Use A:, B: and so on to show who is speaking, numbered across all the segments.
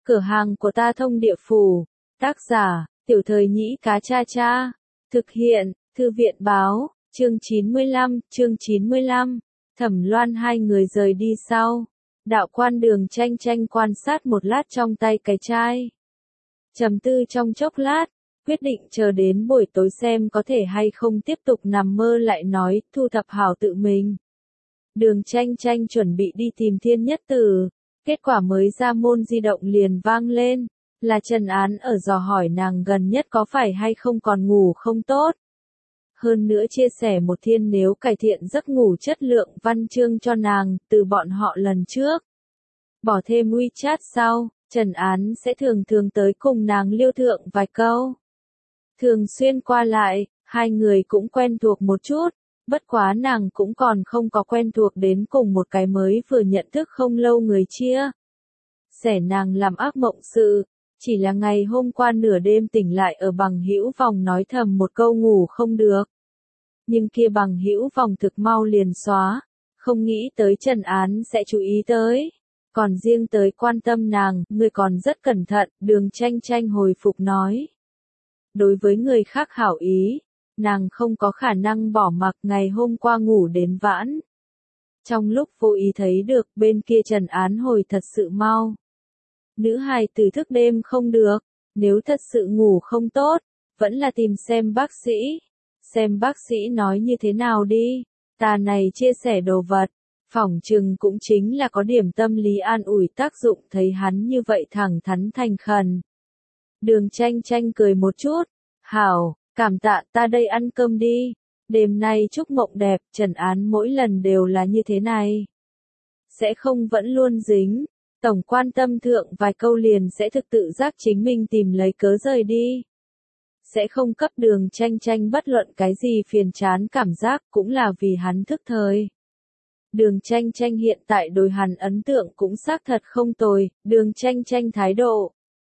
A: Cửa hàng của ta thông địa phủ. Tác giả, Tiểu Thời Nhĩ Cá Cha Cha. Thực hiện, Thư viện báo, chương 95. Thẩm Loan hai người rời đi sau. Đạo Quan Đường Tranh Tranh quan sát một lát trong tay cái chai. Trầm tư trong chốc lát, quyết định chờ đến buổi tối xem có thể hay không tiếp tục nằm mơ lại nói, thu thập hảo tự mình. Đường Tranh Tranh chuẩn bị đi tìm Thiên Nhất Tử, kết quả mới ra môn di động liền vang lên, là Trần Án ở dò hỏi nàng gần nhất có phải hay không còn ngủ không tốt. Hơn nữa chia sẻ một thiên nếu cải thiện giấc ngủ chất lượng văn chương cho nàng, từ bọn họ lần trước. Bỏ thêm WeChat sau, Trần Án sẽ thường tới cùng nàng liêu thượng vài câu. Thường xuyên qua lại, hai người cũng quen thuộc một chút, bất quá nàng cũng còn không có quen thuộc đến cùng một cái mới vừa nhận thức không lâu người chia. Sẻ nàng làm ác mộng sự, chỉ là ngày hôm qua nửa đêm tỉnh lại ở bằng hữu vòng nói thầm một câu ngủ không được. Nhưng kia bằng hữu vòng thực mau liền xóa, không nghĩ tới Trần Án sẽ chú ý tới. Còn riêng tới quan tâm nàng, người còn rất cẩn thận, Đường Tranh Tranh hồi phục nói. Đối với người khác hảo ý, nàng không có khả năng bỏ mặc ngày hôm qua ngủ đến vãn. Trong lúc vô ý thấy được bên kia Trần Án hồi thật sự mau. Nữ hài tử thức đêm không được, nếu thật sự ngủ không tốt, vẫn là tìm xem bác sĩ. Xem bác sĩ nói như thế nào đi, ta này chia sẻ đồ vật, phỏng chừng cũng chính là có điểm tâm lý an ủi tác dụng thấy hắn như vậy thẳng thắn thành khẩn. Đường Tranh Tranh cười một chút, hảo, cảm tạ ta đây ăn cơm đi, đêm nay chúc mộng đẹp, Trần Án mỗi lần đều là như thế này. Sẽ không vẫn luôn dính, tổng quan tâm thượng vài câu liền sẽ thực tự giác chính mình tìm lấy cớ rời đi. Sẽ không cấp Đường Tranh Tranh bất luận cái gì phiền chán cảm giác cũng là vì hắn thức thời. Đường Tranh Tranh hiện tại đối hắn ấn tượng cũng xác thật không tồi, Đường Tranh Tranh thái độ.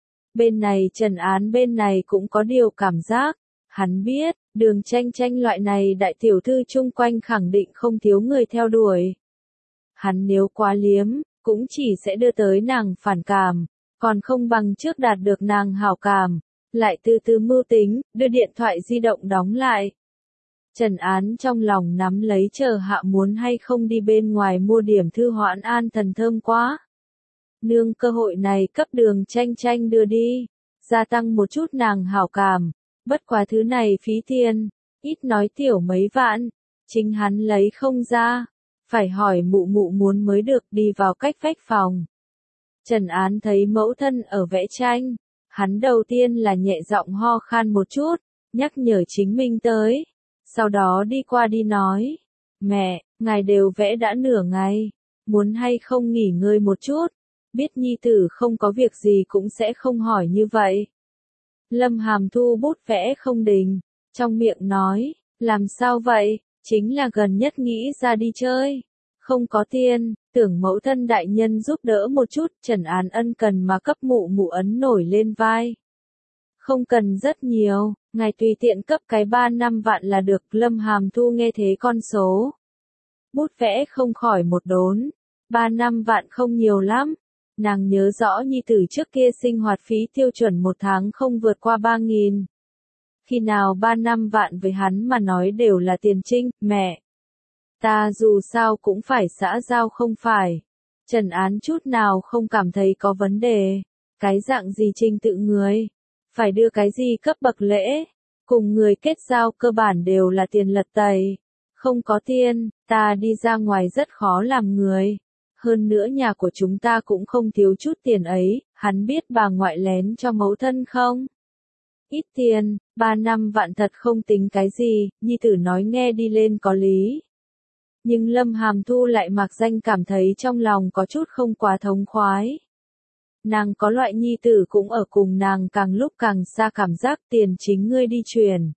A: Bên này Trần Án bên này cũng có điều cảm giác, hắn biết, Đường Tranh Tranh loại này đại tiểu thư chung quanh khẳng định không thiếu người theo đuổi. Hắn nếu quá liếm, cũng chỉ sẽ đưa tới nàng phản cảm, còn không bằng trước đạt được nàng hảo cảm. Lại từ mưu tính, đưa điện thoại di động đóng lại. Trần Án trong lòng nắm lấy chờ hạ muốn hay không đi bên ngoài mua điểm thư hoãn an thần thơm quá. Nương cơ hội này cấp Đường Tranh Tranh đưa đi, gia tăng một chút nàng hảo cảm, bất quá thứ này phí tiền, ít nói tiểu mấy vạn, chính hắn lấy không ra, phải hỏi mụ mụ muốn mới được đi vào cách vách phòng. Trần Án thấy mẫu thân ở vẽ tranh. Hắn đầu tiên là nhẹ giọng ho khan một chút, nhắc nhở chính mình tới. Sau đó đi qua đi nói, mẹ, ngài đều vẽ đã nửa ngày, muốn hay không nghỉ ngơi một chút, biết nhi tử không có việc gì cũng sẽ không hỏi như vậy. Lâm Hàm thu bút vẽ không đình, trong miệng nói, làm sao vậy, chính là gần nhất nghĩ ra đi chơi. Không có tiền, tưởng mẫu thân đại nhân giúp đỡ một chút, Trần Án ân cần mà cấp mụ mụ ấn nổi lên vai. Không cần rất nhiều, ngài tùy tiện cấp cái 3-5 vạn là được, Lâm Hàm Thu nghe thế con số. Bút vẽ không khỏi một đốn, 3-5 vạn không nhiều lắm. Nàng nhớ rõ nhi tử trước kia sinh hoạt phí tiêu chuẩn một tháng không vượt qua 3.000. Khi nào 3-5 vạn với hắn mà nói đều là tiền trinh, mẹ. Ta dù sao cũng phải xã giao không phải. Trần Án chút nào không cảm thấy có vấn đề. Cái dạng gì trình tự người? Phải đưa cái gì cấp bậc lễ? Cùng người kết giao cơ bản đều là tiền lật tẩy. Không có tiền, ta đi ra ngoài rất khó làm người. Hơn nữa nhà của chúng ta cũng không thiếu chút tiền ấy, hắn biết bà ngoại lén cho mẫu thân không? Ít tiền, 3-5 vạn thật không tính cái gì, nhi tử nói nghe đi lên có lý. Nhưng Lâm Hàm Thu lại mặc danh cảm thấy trong lòng có chút không quá thống khoái. Nàng có loại nhi tử cũng ở cùng nàng càng lúc càng xa cảm giác tiền chính ngươi đi truyền.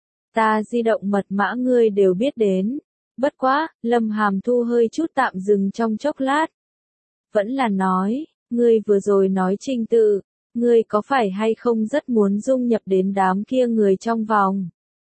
A: Ta di động mật mã ngươi đều biết đến. Bất quá, Lâm Hàm Thu hơi chút tạm dừng trong chốc lát. Vẫn là nói, ngươi vừa rồi nói trình tự, ngươi có phải hay không rất muốn dung nhập đến đám kia người trong vòng.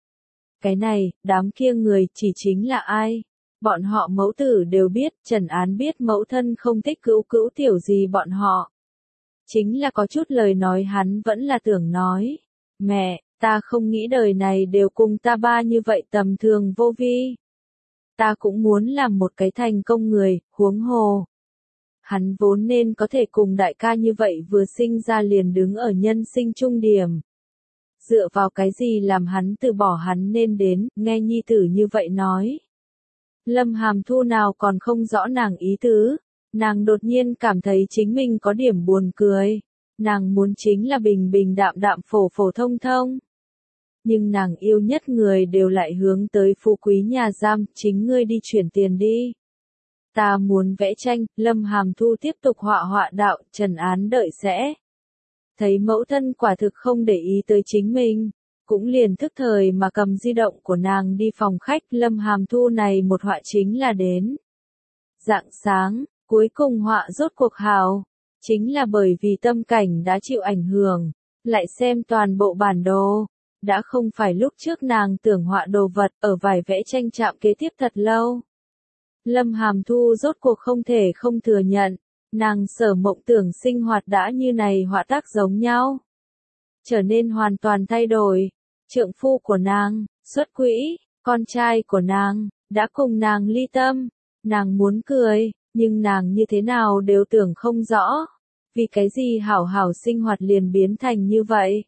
A: Cái này, đám kia người chỉ chính là ai? Bọn họ mẫu tử đều biết, Trần Án biết mẫu thân không thích cữu tiểu gì bọn họ. Chính là có chút lời nói hắn vẫn là tưởng nói. Mẹ, ta không nghĩ đời này đều cùng ta ba như vậy tầm thường vô vi. Ta cũng muốn làm một cái thành công người, huống hồ. Hắn vốn nên có thể cùng đại ca như vậy vừa sinh ra liền đứng ở nhân sinh trung điểm. Dựa vào cái gì làm hắn từ bỏ hắn nên đến, nghe nhi tử như vậy nói. Lâm Hàm Thu nào còn không rõ nàng ý tứ, nàng đột nhiên cảm thấy chính mình có điểm buồn cười. Nàng muốn chính là bình bình đạm đạm phổ phổ thông thông. Nhưng nàng yêu nhất người đều lại hướng tới phú quý nhà giam, chính ngươi đi chuyển tiền đi. Ta muốn vẽ tranh, Lâm Hàm Thu tiếp tục họa họa đạo, Trần Án đợi sẽ. Thấy mẫu thân quả thực không để ý tới chính mình, cũng liền thức thời mà cầm di động của nàng đi phòng khách. Lâm Hàm Thu này một họa chính là đến. Rạng sáng, cuối cùng họa rốt cuộc hào, chính là bởi vì tâm cảnh đã chịu ảnh hưởng, lại xem toàn bộ bản đồ. Đã không phải lúc trước nàng tưởng họa đồ vật ở vải vẽ tranh chạm kế tiếp thật lâu. Lâm Hàm Thu rốt cuộc không thể không thừa nhận, nàng sở mộng tưởng sinh hoạt đã như này họa tác giống nhau. Trở nên hoàn toàn thay đổi, trượng phu của nàng, xuất quỹ, con trai của nàng, đã cùng nàng ly tâm, nàng muốn cười, nhưng nàng như thế nào đều tưởng không rõ, vì cái gì hảo hảo sinh hoạt liền biến thành như vậy.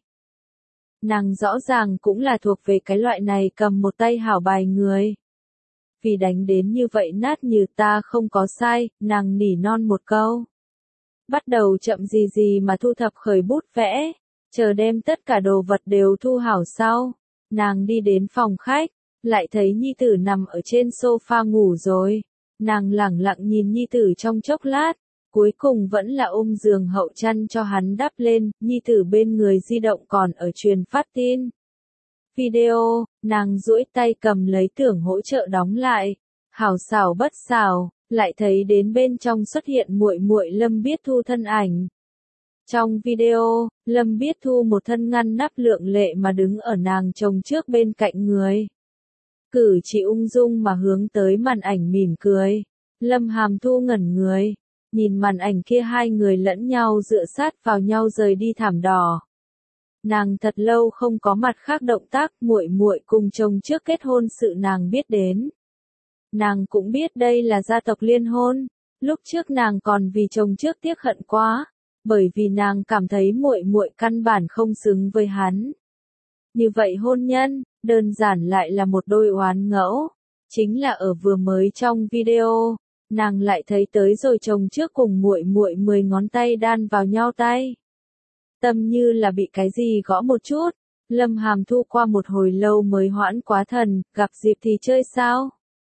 A: Nàng rõ ràng cũng là thuộc về cái loại này cầm một tay hảo bài người. Vì đánh đến như vậy nát như ta không có sai, nàng nỉ non một câu. Bắt đầu chậm gì gì mà thu thập khởi bút vẽ, chờ đem tất cả đồ vật đều thu hảo sau. Nàng đi đến phòng khách, lại thấy nhi tử nằm ở trên sofa ngủ rồi. Nàng lẳng lặng nhìn nhi tử trong chốc lát, cuối cùng vẫn là ôm giường hậu chăn cho hắn đắp lên, nhi tử bên người di động còn ở truyền phát tin. Video, nàng duỗi tay cầm lấy tưởng hỗ trợ đóng lại, hảo xảo bất xảo, lại thấy đến bên trong xuất hiện muội muội Lâm Biết Thu thân ảnh. Trong video, Lâm Biết Thu một thân ngăn nắp lượng lệ mà đứng ở nàng chồng trước bên cạnh người. Cử chỉ ung dung mà hướng tới màn ảnh mỉm cười. Lâm Hàm Thu ngẩn người, nhìn màn ảnh kia hai người lẫn nhau dựa sát vào nhau rời đi thảm đỏ. Nàng thật lâu không có mặt khác động tác, muội muội cùng chồng trước kết hôn sự nàng biết đến. Nàng cũng biết đây là gia tộc liên hôn, lúc trước nàng còn vì chồng trước tiếc hận quá, bởi vì nàng cảm thấy muội muội căn bản không xứng với hắn. Như vậy hôn nhân, đơn giản lại là một đôi oán ngẫu, chính là ở vừa mới trong video, nàng lại thấy tới rồi chồng trước cùng muội muội 10 ngón tay đan vào nhau tay. Tâm như là bị cái gì gõ một chút, Lâm Hàm Thu qua một hồi lâu mới hoãn quá thần, gặp dịp thì chơi sao?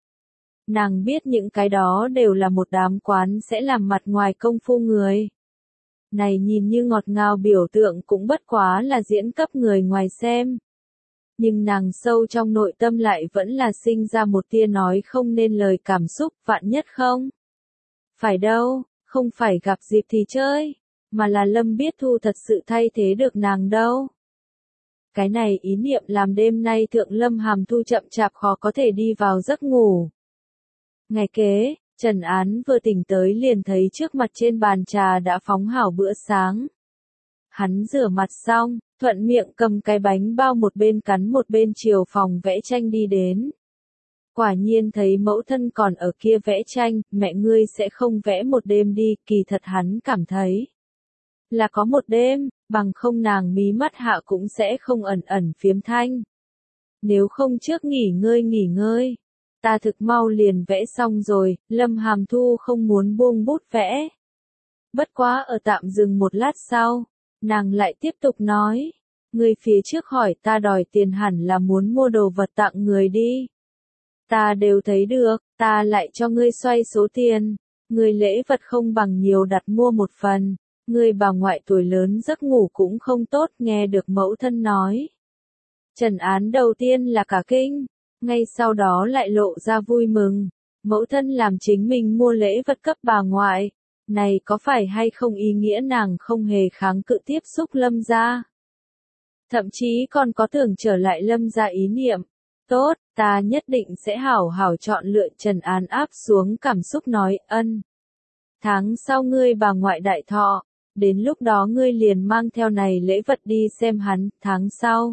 A: Nàng biết những cái đó đều là một đám quán sẽ làm mặt ngoài công phu người. Này nhìn như ngọt ngào biểu tượng cũng bất quá là diễn cấp người ngoài xem. Nhưng nàng sâu trong nội tâm lại vẫn là sinh ra một tia nói không nên lời cảm xúc, vạn nhất không? Phải đâu, không phải gặp dịp thì chơi, mà là Lâm Biết Thu thật sự thay thế được nàng đâu. Cái này ý niệm làm đêm nay thượng Lâm Hàm Thu chậm chạp khó có thể đi vào giấc ngủ. Ngày kế, Trần Án vừa tỉnh tới liền thấy trước mặt trên bàn trà đã phóng hảo bữa sáng. Hắn rửa mặt xong, thuận miệng cầm cái bánh bao một bên cắn một bên chiều phòng vẽ tranh đi đến. Quả nhiên thấy mẫu thân còn ở kia vẽ tranh, mẹ ngươi sẽ không vẽ một đêm đi, kỳ thật hắn cảm thấy là có một đêm, bằng không nàng mí mắt hạ cũng sẽ không ẩn ẩn phiếm thanh. Nếu không trước nghỉ ngơi. Ta thực mau liền vẽ xong rồi, Lâm Hàm Thu không muốn buông bút vẽ. Bất quá ở tạm dừng một lát sau, nàng lại tiếp tục nói, người phía trước hỏi ta đòi tiền hẳn là muốn mua đồ vật tặng người đi. Ta đều thấy được, ta lại cho ngươi xoay số tiền, người lễ vật không bằng nhiều đặt mua một phần, người bà ngoại tuổi lớn giấc ngủ cũng không tốt nghe được mẫu thân nói. Trần Án đầu tiên là cả kinh. Ngay sau đó lại lộ ra vui mừng, mẫu thân làm chính mình mua lễ vật cấp bà ngoại, này có phải hay không ý nghĩa nàng không hề kháng cự tiếp xúc Lâm gia. Thậm chí còn có tưởng trở lại Lâm gia ý niệm, tốt, ta nhất định sẽ hảo hảo chọn lựa. Trần Án áp xuống cảm xúc nói ân. Tháng sau ngươi bà ngoại đại thọ, Đến lúc đó ngươi liền mang theo này lễ vật đi xem hắn, tháng sau.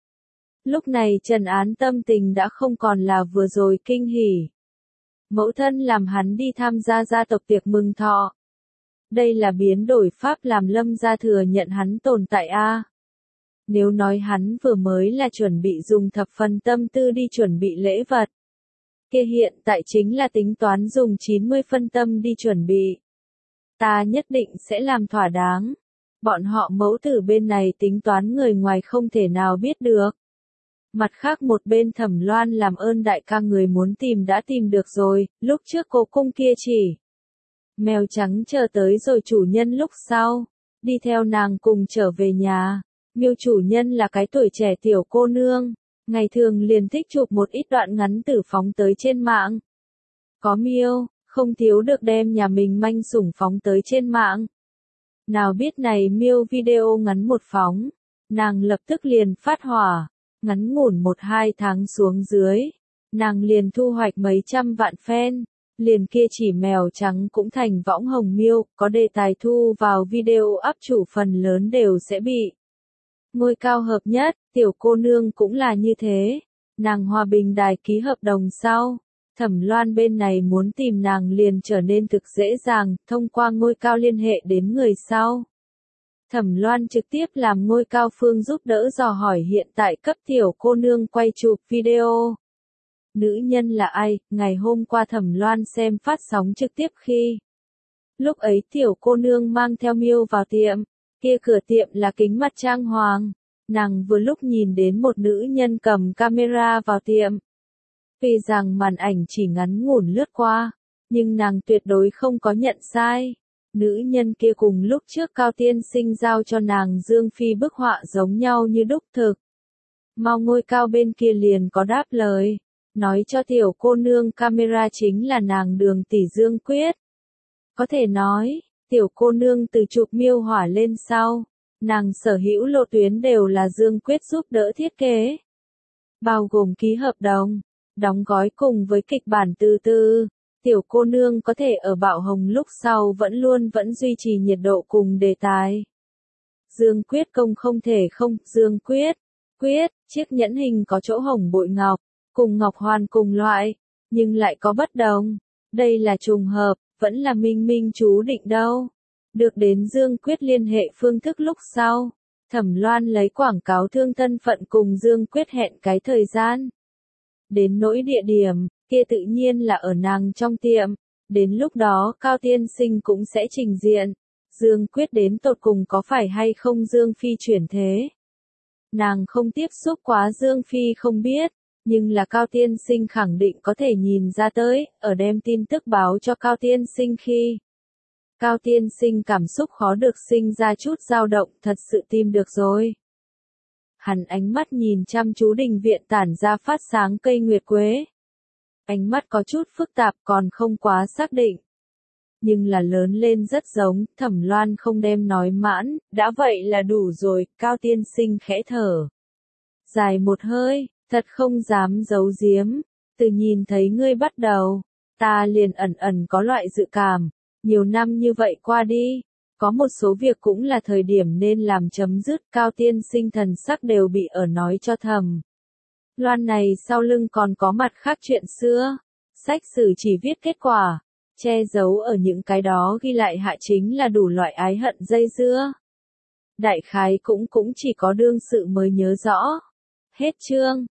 A: Lúc này Trần Án tâm tình đã không còn là vừa rồi kinh hỉ. Mẫu thân làm hắn đi tham gia gia tộc tiệc mừng thọ. Đây là biến đổi pháp làm Lâm gia thừa nhận hắn tồn tại a. Nếu nói hắn vừa mới là chuẩn bị dùng thập phần tâm tư đi chuẩn bị lễ vật, kia hiện tại chính là tính toán dùng 90 phân tâm đi chuẩn bị. Ta nhất định sẽ làm thỏa đáng. Bọn họ mẫu tử bên này tính toán người ngoài không thể nào biết được. Mặt khác một bên Thẩm Loan làm ơn đại ca người muốn tìm đã tìm được rồi, lúc trước cố cung kia chỉ. Mèo trắng chờ tới rồi chủ nhân lúc sau, đi theo nàng cùng trở về nhà. Miêu chủ nhân là cái tuổi trẻ tiểu cô nương, ngày thường liền thích chụp một ít đoạn ngắn tử phóng tới trên mạng. Có Miêu, không thiếu được đem nhà mình manh sủng phóng tới trên mạng. Nào biết này Miêu video ngắn một phóng, nàng lập tức liền phát hỏa, ngắn ngủn 1-2 tháng xuống dưới, nàng liền thu hoạch mấy trăm vạn fan, liền kia chỉ mèo trắng cũng thành võng hồng Miêu, có đề tài thu vào video up chủ phần lớn đều sẽ bị ngôi cao hợp nhất, tiểu cô nương cũng là như thế. Nàng Hòa Bình Đài ký hợp đồng sau, Thẩm Loan bên này muốn tìm nàng liền trở nên thực dễ dàng, thông qua ngôi cao liên hệ đến người sau. Thẩm Loan trực tiếp làm ngôi cao phương giúp đỡ dò hỏi hiện tại cấp tiểu cô nương quay chụp video. Nữ nhân là ai? Ngày hôm qua Thẩm Loan xem phát sóng trực tiếp khi. Lúc ấy tiểu cô nương mang theo Miêu vào tiệm. Kia cửa tiệm là kính mặt trang hoàng, nàng vừa lúc nhìn đến một nữ nhân cầm camera vào tiệm. Vì rằng màn ảnh chỉ ngắn ngủn lướt qua, nhưng nàng tuyệt đối không có nhận sai. Nữ nhân kia cùng lúc trước Cao Tiên Sinh giao cho nàng Dương Phi bức họa giống nhau như đúc thực. Mau ngôi cao bên kia liền có đáp lời, nói cho tiểu cô nương camera chính là nàng Đường tỷ Dương Quyết. Có thể nói, tiểu cô nương từ chụp Miêu hỏa lên sau, nàng sở hữu lộ tuyến đều là Dương Quyết giúp đỡ thiết kế. Bao gồm ký hợp đồng, đóng gói cùng với kịch bản từ từ, tiểu cô nương có thể ở bạo hồng lúc sau vẫn duy trì nhiệt độ cùng đề tài. Dương Quyết công không thể không, Dương Quyết, chiếc nhẫn hình có chỗ hồng bội ngọc, cùng ngọc hoàn cùng loại, nhưng lại có bất đồng. Đây là trùng hợp, vẫn là minh minh chú định đâu. Được đến Dương Quyết liên hệ phương thức lúc sau, Thẩm Loan lấy quảng cáo thương thân phận cùng Dương Quyết hẹn cái thời gian. Đến nỗi địa điểm, kia tự nhiên là ở nàng trong tiệm, đến lúc đó Cao Tiên Sinh cũng sẽ trình diện. Dương Quyết đến tột cùng có phải hay không Dương Phi chuyển thế. Nàng không tiếp xúc quá Dương Phi không biết, nhưng là Cao Tiên Sinh khẳng định có thể nhìn ra tới, ở đem tin tức báo cho Cao Tiên Sinh khi. Cao Tiên Sinh cảm xúc khó được sinh ra chút dao động, thật sự tìm được rồi. Hắn ánh mắt nhìn chăm chú đình viện tản ra phát sáng cây nguyệt quế. Ánh mắt có chút phức tạp còn không quá xác định. Nhưng là lớn lên rất giống, Thẩm Loan không đem nói mãn, đã vậy là đủ rồi, Cao Tiên Sinh khẽ thở. Dài một hơi, thật không dám giấu giếm, từ nhìn thấy ngươi bắt đầu, ta liền ẩn ẩn có loại dự cảm, nhiều năm như vậy qua đi, có một số việc cũng là thời điểm nên làm chấm dứt. Cao Tiên Sinh thần sắc đều bị ở nói cho Thẩm Loan này sau lưng còn có mặt khác chuyện xưa, sách sử chỉ viết kết quả, che giấu ở những cái đó ghi lại hạ chính là đủ loại ái hận dây dưa. Đại khái cũng chỉ có đương sự mới nhớ rõ. Hết chương.